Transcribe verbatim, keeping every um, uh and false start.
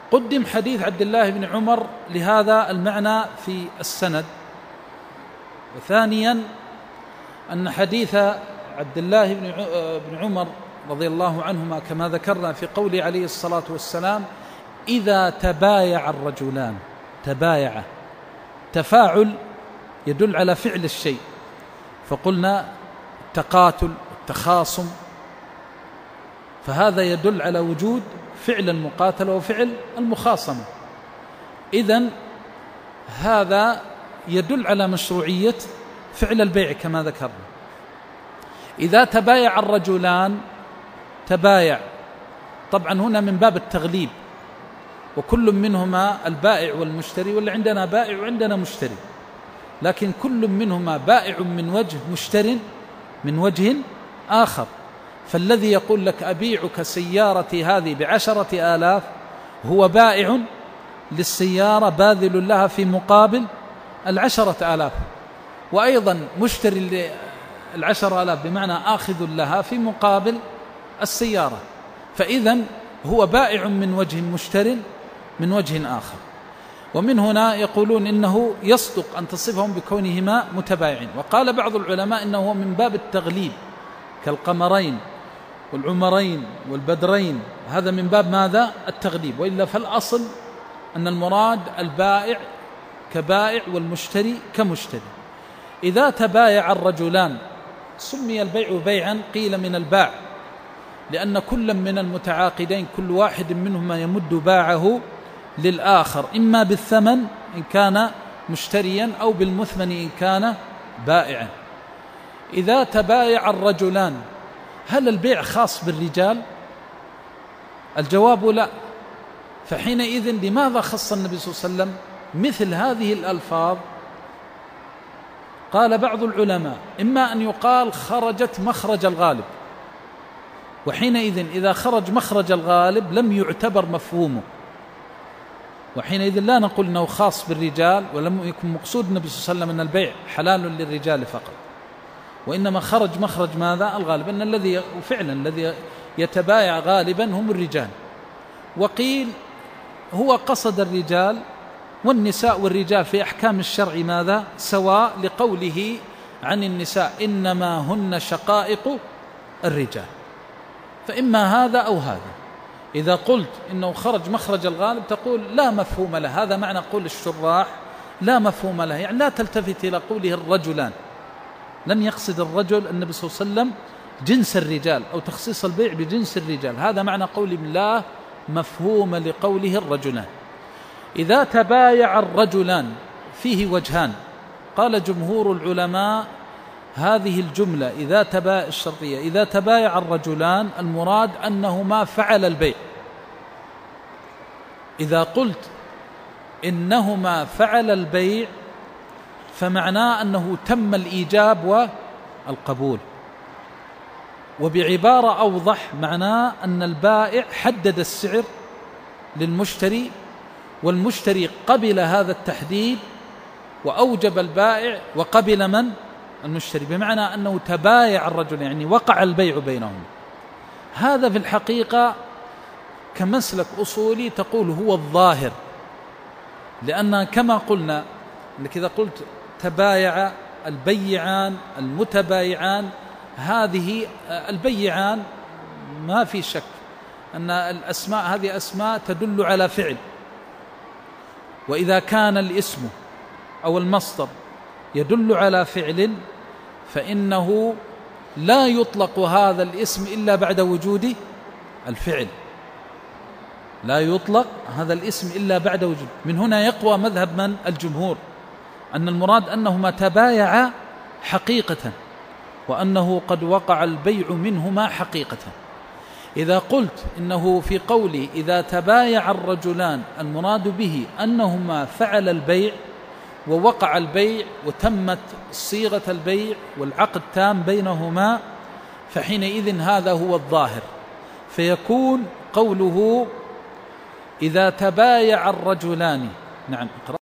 قدم حديث عبد الله بن عمر لهذا المعنى في السند. وثانيا أن حديث عبد الله بن عمر رضي الله عنهما كما ذكرنا في قوله عليه الصلاة والسلام: إذا تبايع الرجلان. تبايع تفاعل يدل على فعل الشيء، فقلنا التقاتل التخاصم، فهذا يدل على وجود فعل المقاتلة وفعل المخاصمة. إذن هذا يدل على مشروعية فعل البيع كما ذكرنا. إذا تبايع الرجلان، تبايع طبعا هنا من باب التغليب، وكل منهما البائع والمشتري، ولا عندنا بائع وعندنا مشتري، لكن كل منهما بائع من وجه، مشتر من وجه آخر. فالذي يقول لك أبيعك سيارتي هذه بعشرة آلاف هو بائع للسيارة باذل لها في مقابل العشرة آلاف، وأيضا مشتري العشرة آلاف بمعنى آخذ لها في مقابل السيارة. فإذن هو بائع من وجه، مشتر من وجه آخر. ومن هنا يقولون إنه يصدق أن تصفهم بكونهما متبايعين. وقال بعض العلماء إنه من باب التغليب كالقمرين والعمرين والبدرين، هذا من باب ماذا؟ التغليب. وإلا فالأصل أن المراد البائع كبائع والمشتري كمشتري. إذا تبايع الرجلان سمي البيع بيعا، قيل من الباع، لأن كل من المتعاقدين كل واحد منهما يمد باعه للآخر، إما بالثمن إن كان مشتريا أو بالمثمن إن كان بائعا. إذا تبايع الرجلان، هل البيع خاص بالرجال؟ الجواب لا. فحينئذ لماذا خص النبي صلى الله عليه وسلم مثل هذه الألفاظ؟ قال بعض العلماء: إما أن يقال خرجت مخرج الغالب، وحينئذ إذا خرج مخرج الغالب لم يعتبر مفهومه، وحينئذ لا نقول أنه خاص بالرجال، ولم يكن مقصود النبي صلى الله عليه وسلم أن البيع حلال للرجال فقط، وإنما خرج مخرج ماذا؟ الغالب، أن الذي فعلا الذي يتبايع غالبا هم الرجال. وقيل هو قصد الرجال، والنساء والرجال في أحكام الشرع ماذا؟ سواء، لقوله عن النساء: إنما هن شقائق الرجال. فإما هذا أو هذا. إذا قلت إنه خرج مخرج الغالب تقول لا مفهوم له، هذا معنى قول الشراح لا مفهوم له، يعني لا تلتفت إلى قوله الرجلان، لم يقصد الرجل النبي صلى الله عليه وسلم جنس الرجال أو تخصيص البيع بجنس الرجال، هذا معنى قول لا مفهوم لقوله الرجلان. إذا تبايع الرجلان فيه وجهان. قال جمهور العلماء هذه الجملة إذا تبايع الشرطية إذا تبايع الرجلان المراد أنهما فعل البيع. إذا قلت إنهما فعل البيع فمعناه أنه تم الإيجاب والقبول. وبعبارة أوضح معناه أن البائع حدد السعر للمشتري، والمشتري قبل هذا التحديد وأوجب البائع وقبل من؟ المشتري، بمعنى أنه تبايع الرجل، يعني وقع البيع بينهم. هذا في الحقيقة كمسلك أصولي تقول هو الظاهر، لأن كما قلنا أنك إذا قلت تبايع البيعان المتبايعان، هذه البيعان ما في شك أن الأسماء هذه أسماء تدل على فعل، وإذا كان الاسم أو المصدر يدل على فعل فإنه لا يطلق هذا الاسم إلا بعد وجود الفعل، لا يطلق هذا الاسم إلا بعد وجود. من هنا يقوى مذهب من؟ الجمهور، أن المراد أنهما تبايعا حقيقة، وأنه قد وقع البيع منهما حقيقة. إذا قلت إنه في قولي إذا تبايع الرجلان المراد به أنهما فعل البيع ووقع البيع وتمت صيغة البيع والعقد تام بينهما، فحينئذ هذا هو الظاهر، فيكون قوله إذا تبايع الرجلان. نعم.